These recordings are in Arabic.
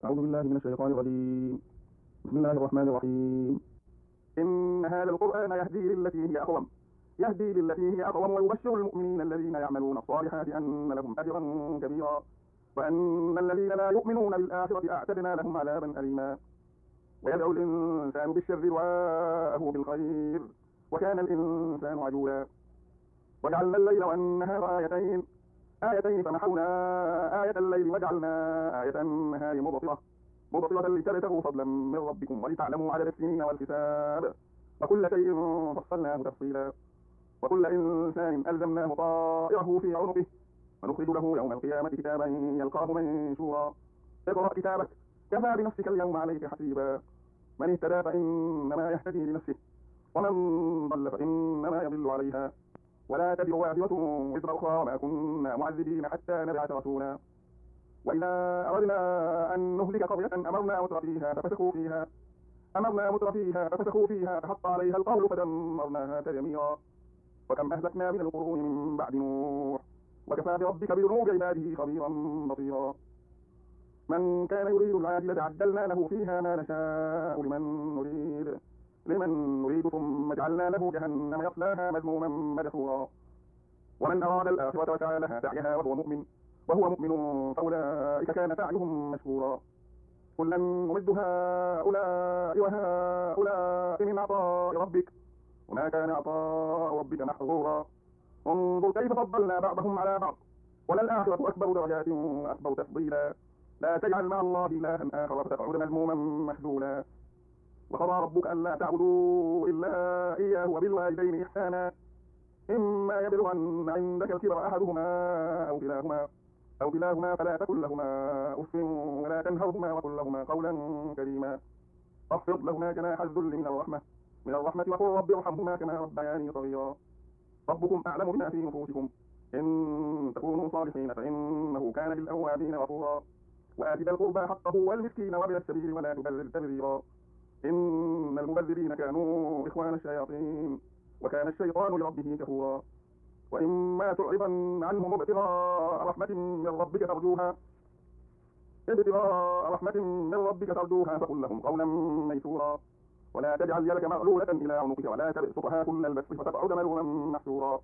أعوذ بالله من الشيطان الرجيم. بسم الله الرحمن الرحيم. إن هذا القرآن يهدي للتي هي أقوم ويبشر المؤمنين الذين يعملون الصالحات أن لهم أجرا كبيرا وأن الذين لا يؤمنون بالآخرة أعتدنا لهم عذابا أليما. ويدعو الإنسان بالشر دعاءه بالخير وكان الإنسان عجولا. وجعلنا الليل والنهار آيتين فمحونا آية الليل وجعلنا آية النهار مبصرة لتبتغوا فضلا من ربكم ولتعلموا عدد السنين والحساب وكل شيء فصلناه تفصيلا. وكل إنسان ألزمناه طائره في عنقه ونخرج له يوم القيامة كتابا يلقاه منشورا. اقرأ كتابك كفى بنفسك اليوم عليك حسيبا. من اهتدى فإنما يهتدي لنفسه ومن ضل فإنما يضل عليها ولا تزر وازرة وزر أخرى وما كنا معذبين حتى نبعث رسولا. وإذا أردنا أن نهلك قرية أمرنا متر فيها ففسقوا فيها فحق عليها القول فدمرناها تدميرا. وكم أهلكنا من القرون من بعد نوح وكفى بربك بذنوب عباده خبيرا بصيرا. من كان يريد العاجلة عجلنا له فيها ما نشاء لمن نريد ثم جعلنا له جهنم يصلاها مذموما مدحورا. ومن أراد الآخرة وسعى لها سعيها وهو مؤمن فأولئك كان سعيهم مشكورا. كلا نمد هؤلاء وهؤلاء من عطاء ربك وما كان عطاء ربك محظورا. انظر كيف فضلنا بعضهم على بعض وللآخرة أكبر درجات وأكبر تفضيلا. لا تجعل مع الله إلها آخر فتقعد مذموما مخذولا. وقضى ربك ألا تعبدوا إلا إياه وبالوالدين إحسانا إما يبلغن عندك الكبر أحدهما أو كلاهما فلا تقل لهما أف ولا تنهرهما وقل لهما قولا كريما. واخفض لهما جناح الذل من الرحمة وقل رب ارحمهما كما ربياني صغيرا. ربكم أعلم بما في نفوسكم إن تكونوا صالحين فإنه كان للأوابين غفورا. وآت ذا القربى حقه والمسكين وابن السبيل ولا تبذر تبذيرا إن المبذرين كانوا إخوان الشياطين وكان الشيطان لربه كفورا. وإما تعرضن عنهم ابتغاء رحمة من ربك ترجوها فقل لهم قولا ميسورا. ولا تجعل يدك مغلولة إلى عنقك ولا تبسطها كل البسط فتقعد ملوما محسورا.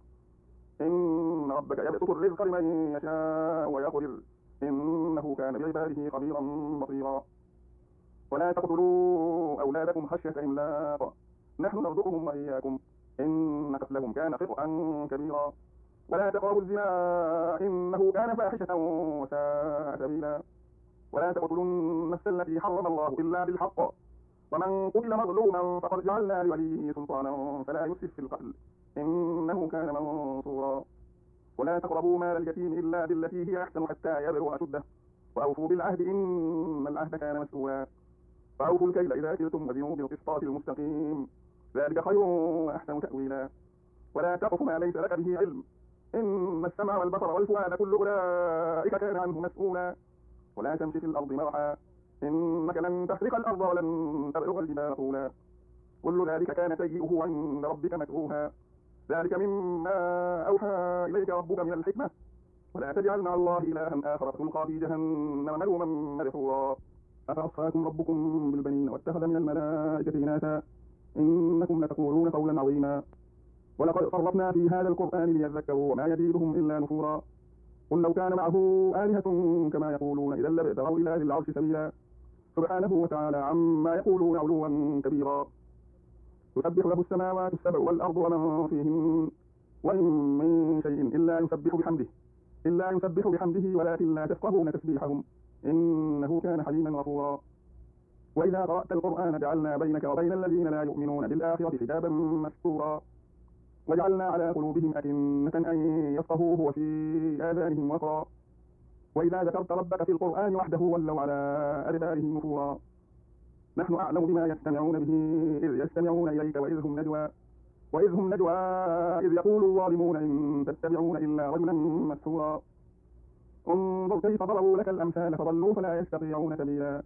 إن ربك يبسط الرزق لمن يشاء ويقدر إنه كان بعباده خبيرا بصيرا. ولا تقتلوا أولادكم خشية إملاق نحن نرزقهم وإياكم إن قتلهم كان خطأ كبيرا. ولا تقربوا الزنا إنه كان فاحشة وساء سبيلا. ولا تقتلوا النفس التي حرم الله إلا بالحق ومن قتل مظلوما فقد جعلنا لوليه سلطانا فلا يسرف في القتل إنه كان منصورا. ولا تقربوا مال اليتيم إلا بالتي هي أحسن حتى يبلغ أشده وأوفوا بالعهد إن العهد كان مسؤولا. فأوفوا الكيل إذا كلتم وزنوا بالقسطاس المستقيم ذلك خير وأحسن تأويلا. ولا تقف ما ليس لك به علم إن السمع والبصر والفؤاد كل أولئك كان عنه مسؤولا. ولا تمشي في الأرض مرحا إنك لن تخرق الأرض ولن تبلغ الجبال طولا. كل ذلك كان سيئه عند ربك مكروها. ذلك مما أوحى إليك ربك من الحكمة. ولا تجعل مع الله إلها آخر فتلقى في جهنم ملوما مدحورا. أفأصفاكم ربكم بالبنين واتخذ من الملائكة إناثا إنكم لتقولون قولا عظيما. ولقد صرفنا في هذا القرآن ليذكروا وما يزيدهم إلا نفورا. قل لو كان معه آلهة كما يقولون إذا لابتغوا إلى ذي العرش سبيلا. سبحانه وتعالى عما يقولون علوا كبيرا. تسبح له السماوات السبع والأرض ومن فيهن وإن من شيء إلا يسبح بحمده ولكن لا تفقهون تسبيحهم إنه كان حليما غفورا. وإذا قرأت القرآن جعلنا بينك وبين الذين لا يؤمنون بالآخرة حجابا مستورا. وجعلنا على قلوبهم أكنة أن يفقهوه وفي آذانهم وقرا. وإذا ذكرت ربك في القرآن وحده ولوا على أدبارهم نفورا. نحن أعلم بما يستمعون به إذ يستمعون إليك وإذ هم نجوى إذ يقول الظالمون إن تتبعون إلا رجلا مسحورا. انظر كيف ضربوا لك الأمثال فضلوا فلا يستطيعون سبيلا.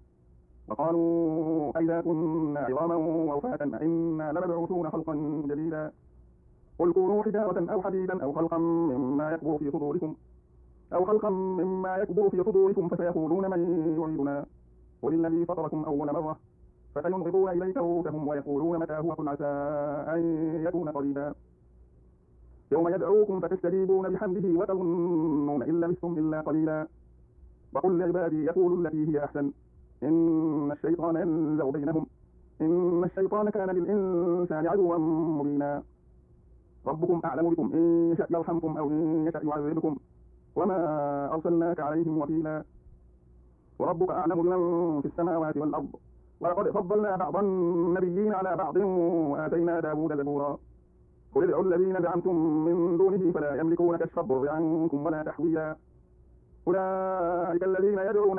وقالوا أئذا كنا عظاما ورفاتا أئنا لمبعوثون خلقا جديدا. قل كونوا حجارة أو حديدا أو خلقا مما يكبر في صدوركم فسيقولون من يعيدنا قل الذي فطركم أول مرة فسينغضون إليك رؤوسهم ويقولون متى هو قل عسى أن يكون قريبا يوم يدعوكم فتستجيبون بحمده وتظنون إن لبثتم إلا قليلا وقل لعبادي يقولوا التي هي أحسن إن الشيطان ينزغ بينهم إن الشيطان كان للإنسان عدوا مبينا ربكم أعلم بكم إن يشأ يرحمكم أو إن يشأ يعذبكم وما أرسلناك عليهم وكيلا وربك أعلم بمن في السماوات والأرض ولقد فضلنا بعض النبيين على بعض وآتينا داود زبورا قل ادعوا الذين زعمتم من دونه فلا يملكون كشف الضر عنكم ولا تحويلا أولئك الذين يدعون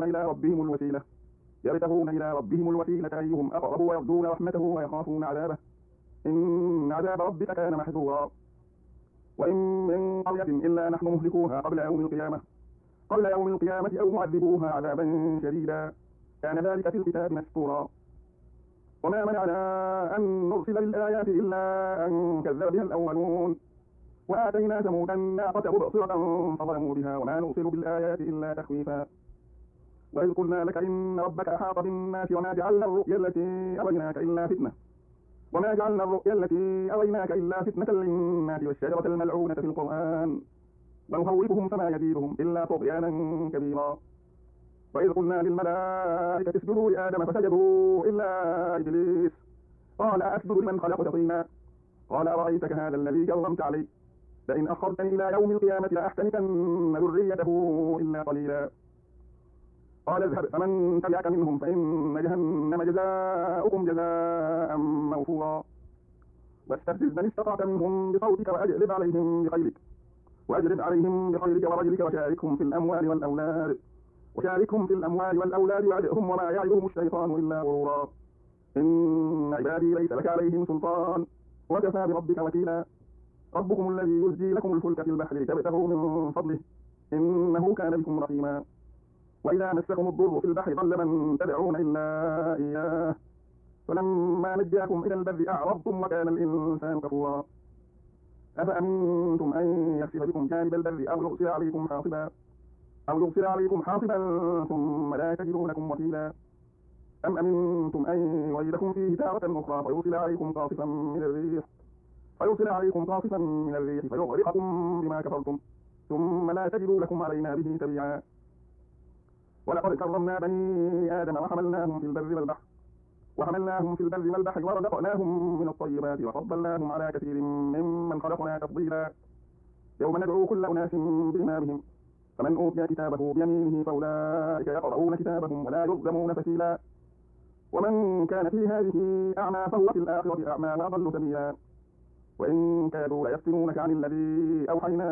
يبتغون إلى ربهم الوسيلة أيهم أقرب ويرجون رحمته ويخافون عذابه إن عذاب ربك كان محذورا وإن من قرية إلا نحن مهلكوها قبل يوم القيامة أو معذبوها عذابا شديدا كان ذلك في الكتاب مسطورا وما منعنا أن نرسل بالآيات إلا أن كذب بها الأولون وآتينا ثمود الناقة مبصرة فظلموا بها وما نرسل بالآيات إلا تخويفا وإذ قلنا لك إن ربك أحاط بالناس وما جعلنا الرؤيا التي أريناك إلا فتنة للناس والشجرة الملعونة في القرآن ونخوفهم فما يزيدهم إلا طغيانا كبيرا وإذ قلنا للملائكة اسجدوا لآدم فسجدوا إلا إبليس قال أسجد لمن خلقت طينا قال أرأيتك هذا الذي كرمت علي لئن أخرتني إلى يوم القيامة لأحتنكن ذريته إلا قليلا قال اذهب فمن تبعك منهم فإن جهنم جزاؤكم جزاء موفورا واستفزز من استطعت منهم بصوتك وأجلب عليهم بخيلك ورجلك وشاركهم في الأموال والأولاد وعدهم وما يعدهم الشيطان إلا غرورا إن عبادي ليس لك عليهم سلطان وكفى بربك وكيلا ربكم الذي يزجي لكم الفلك في البحر لتبتغوا من فضله إنه كان بكم رحيما وإذا مسكم الضر في البحر ضل من تدعون إلا إياه فلما نجاكم إلى البر أعرضتم وكان الإنسان كفورا أفأمنتم أن يخسف بكم جانب البر أو يرسل عليكم حاصبا ثم لا تجدوا لكم وكيلا أم أمنتم أن يعيدكم فيه تارة أخرى فيرسل عليكم قاصفا من الريح فيغرقكم بما كفرتم ثم لا تجدوا لكم علينا به تبيعا ولقد كرمنا بني آدم وحملناهم في البر والبحر ورزقناهم من الطيبات وفضلناهم على كثير ممن خلقنا تفضيلا يوم ندعو كل أناس بإمامهم فمن أوتي كتابه بيمينه فأولئك يقرؤون كتابهم ولا يظلمون فتيلا ومن كان في هذه أعمى فهو في الآخرة أعمى وأضل سبيلا وإن كادوا ليفتنونك عن الذي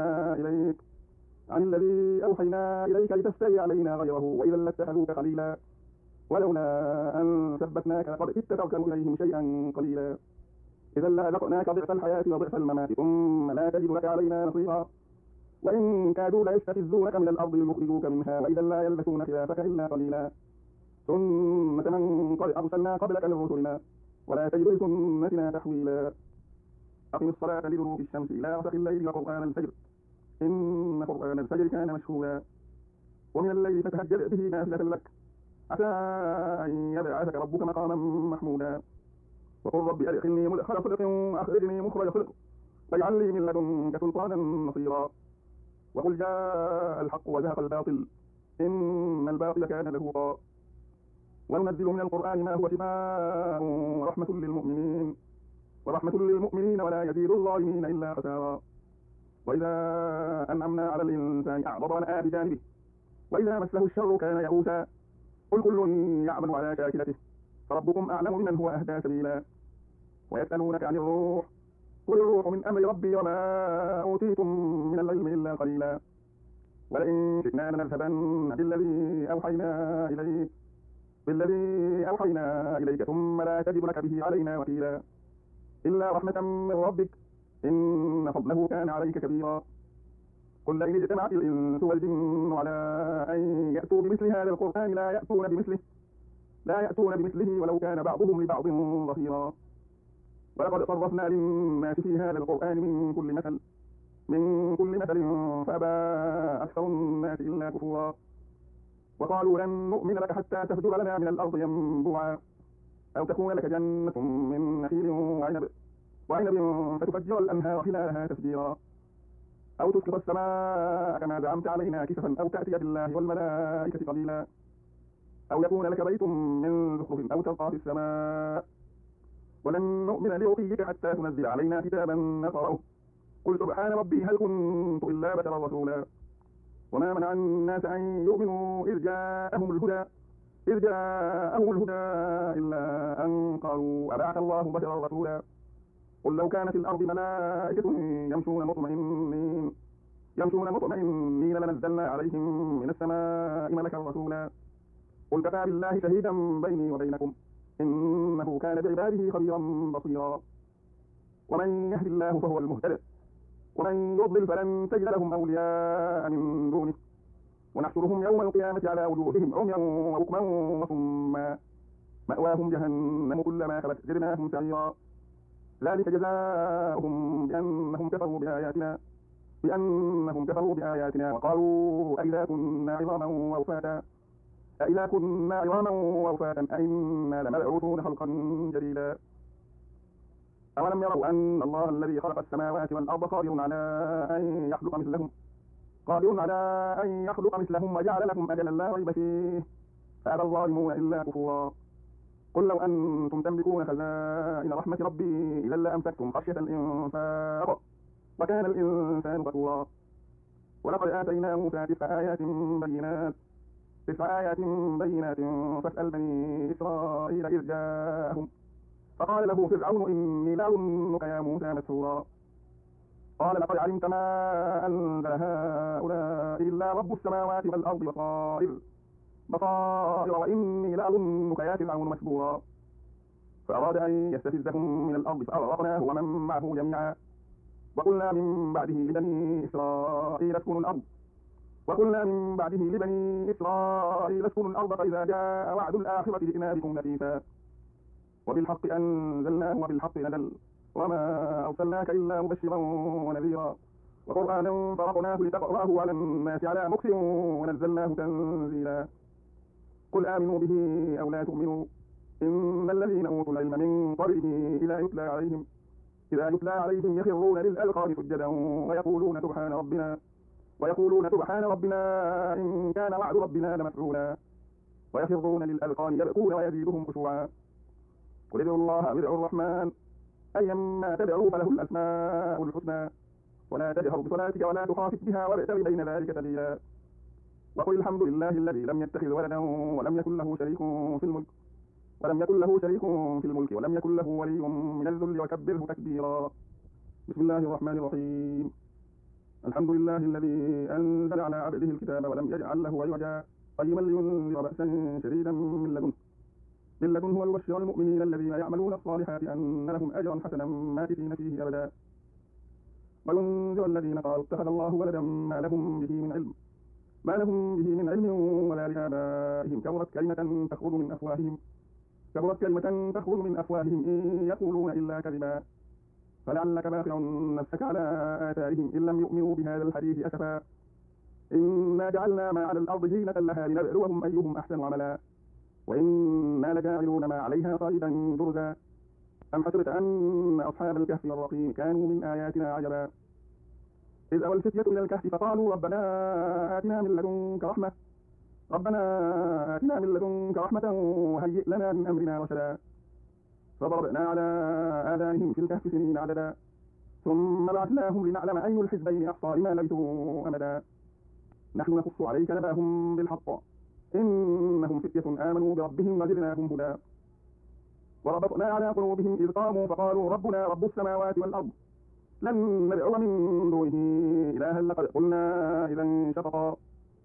أوحينا إليك لتفتري علينا غيره وإذا لاتخذوك قليلا ولولا أن ثبتناك لقد كدت تركن إليهم شيئا قليلا إذا لأذقناك ضعف الحياة وضعف الممات ثم لا تجد لك علينا نصيرا وإن كادوا ليستفزونك من الأرض ليخرجوك منها وإذا لا يلبثون خلافك إلا قليلا سنة من قد أرسلنا قبلك من رسلنا ولا تجد لسنتنا تحويلا أقم الصلاة لدلوك الشمس إلى غسق الليل وقرآن الفجر إن قرآن الفجر كان مشهودا ومن الليل فتهجد به نافلة لك عسى أن يبعثك ربك مقاما محمودا وقل رب أدخلني مدخل صدق وأخرجني مخرج صدق واجعل لي من لدنك سلطانا نصيرا وقل جاء الحق وزهق الباطل إن الباطل كان زهوقا وننزل من القرآن ما هو شفاء ورحمة للمؤمنين ولا يزيد الظالمين إلا خسارا وإذا أنعمنا على الإنسان أعرض ونأى بجانبه وإذا مسه الشر كان يئوسا قل كل يعمل على شاكلته فربكم أعلم بمن هو أهدى سبيلا ويسألونك عن الروح قل الروح من أمر ربي وما أوتيتم من العلم إلا قليلا ولئن شئنا لنذهبن بالذي أوحينا إليك ثم لا تجد لك به علينا وكيلا إلا رحمة من ربك إن فضله كان عليك كبيرا قل لئن اجتمعت الإنس والجن على أن يأتوا بمثل هذا القرآن لا يأتون بمثله ولو كان بعضهم لبعض ظهيرا ولقد صرفنا للناس في هذا القرآن من كل مثل فأبى أكثر الناس إلا كفورا وقالوا لن نؤمن لك حتى تفجر لنا من الأرض ينبوعا أو تكون لك جنة من نخيل وعنب فتفجر الأنهار خلالها تفجيرا أو تسقط السماء كما زعمت علينا كسفا أو تأتي بالله والملائكة قبيلا أو يكون لك بيت من زخرف أو ترقى في السماء ولن نؤمن لرقيك حتى تنزل علينا كتابا نقرأه قل سبحان ربي هل كنت إلا بشرا رسولا وما منع الناس أن يؤمنوا إذ جاءهم الهدى إلا أن قالوا أبعث الله بشرا رسولا قل لو كان في الأرض ملائكة يمشون مطمئنين لنزلنا عليهم من السماء ملكا رسولا قل كفى بالله شهيدا بيني وبينكم إنه كان بعباده خبيرا بصيرا ومن يهد الله فهو المهتد ومن يضلل فلن تجد لهم أولياء من دونه ونحشرهم يوم القيامة على وجوههم عميا وبكما وصما مأواهم جهنم كلما خبت زدناهم سعيرا ذلك جزاؤهم بأنهم كفروا بآياتنا وقالوا أإذا كنا عظاما وأوفاتا أئنا لمبعوثون خلقا جديدا أولم يروا أن الله الذي خلق السماوات والأرض قادر على أن يخلق مثلهم وجعل لكم أجلا لا ريب فيه فأبى الظالمون إلا كفورا قل لو أنتم تملكون خزائن رحمة ربي إذا لأمسكتم خشية الإنفاق وكان الإنسان كفورا ولقد آتينا موسى 9 آيات بينات فاسأل بني إسرائيل إذ جاءهم فقال له فرعون إني لأظنك يا موسى مسحورا قال لقد علمت ما أنزل هؤلاء إلا رب السماوات والأرض بصائر وإني لأظنك يا فرعون مسحورا فأراد أن يستفزهم من الأرض فأغرقناه ومن معه جميعا وقلنا من بعده لبني إسرائيل اسكنوا الأرض فإذا جاء وعد الآخرة جئنا بكم لطيفا وبالحق أنزلناه وبالحق نزل وما أرسلناك إلا مبشرا ونذيرا وقرآنا فرقناه لتقرأه على الناس على مكث ونزلناه تنزيلا قل آمنوا به أو لا تؤمنوا إن الذين أوتوا العلم من قبله إذا يتلى عليهم يخرون للأذقان سجدا ويقولون سبحان ربنا إن كان وعد ربنا لمفعولا ويخرون للأذقان يبكون ويزيدهم خشوعا قل ادعوا الله أو ادعوا الرحمن أيما تدعوا فله الأسماء الحسنى ولا تجهر بصلاتك ولا تخافت بها وابتغ بين ذلك سبيلا وقل الحمد لله الذي لم يتخذ ولدا ولم يكن له شريك في الملك ولم يكن له ولي من الذل وكبره تكبيرا بسم الله الرحمن الرحيم الحمد لله الذي أنزل على عبده الكتاب ولم يجعل له عوجا قيما لينذر بأسا شديدا من لدنه ويبشر المؤمنين الذين يعملون الصالحات أن لهم أجرا حسنا ماكثين فيه أبدا وينذر الذين قالوا اتخذ الله ولدا ما لهم به من علم ولا لآبائهم كبرت كلمة تخرج من أفواههم إن يقولون إلا كذبا فلعلك باخع نفسك على آثارهم إن لم يؤمنوا بهذا الحديث أسفا إنا جعلنا ما على الأرض زينة لها لنبلوهم أيهم أحسن عملا وإنا لجاعلون ما عليها صعيدا جرزا أم حسبت أن أصحاب الكهف والرقيم كانوا من آياتنا عجبا إذ أوى الفتية إلى الكهف فقالوا ربنا آتنا من لدنك رحمة وهيئ لنا من أمرنا رشدا فضربنا على آذانهم في الكهف سنين عددا ثم بعثناهم لنعلم أي الحزبين أحصى لما لبثوا أمدا نحن نقص عليك نبأهم بالحق إنهم فتية آمنوا بربهم وزدناهم هدى وربطنا على قلوبهم إذ قاموا فقالوا ربنا رب السماوات والأرض لن ندعو من دونه إلها لقد قلنا إذا شططا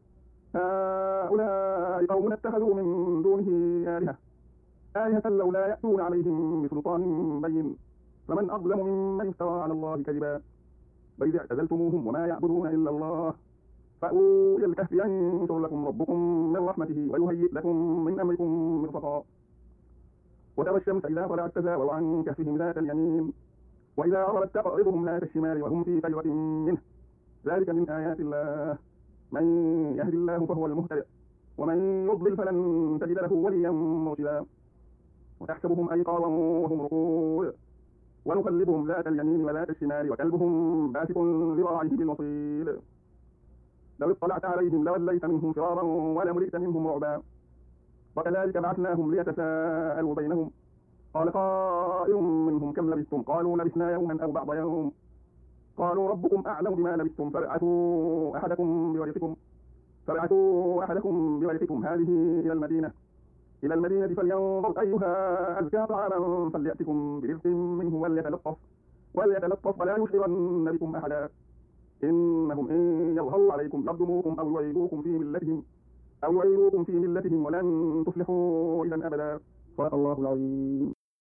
هؤلاء قوم اتخذوا من دونه آلهة لولا يأتون عليهم بسلطان بين فمن أظلم ممن افترى على الله كذبا وإذ اعتزلتموهم وما يعبدون إلا الله فأووا إلى الكهف ينشر لكم ربكم من رحمته ويهيئ لكم من أمركم مرفقا وترى الشمس إذا طلعت تزاور عن كهفهم ذات اليمين وإذا غربت تقرضهم ذات الشمال وهم في فجوة منه ذلك من آيات الله من يهد الله فهو المهتدئ ومن يضلل فلن تجد له وليا مرشدا وتحسبهم أيقاظا وهم رقود ونقلبهم ذات اليمين وذات الشمال وكلبهم باسط ذراعيه بالوصيد لو اطلعت عليهم لوليت منهم فرارا ولملئت منهم رعبا وكذلك بعثناهم ليتساءلوا بينهم قال قائل منهم كم لبثتم قالوا لبثنا يوما أو بعض يوم قالوا ربكم أعلم بما لبثتم فابعثوا أحدكم بورقكم هذه إلى المدينة فلينظر أيها أزكى طعاما فليأتكم برزق منه وليتلطف ولا يشعرن بكم أحدا إنهم إن يظهروا عليكم يرجموكم أو يعيدوكم في ملتهم ولن تفلحوا إذا أبدا. صدق الله العظيم.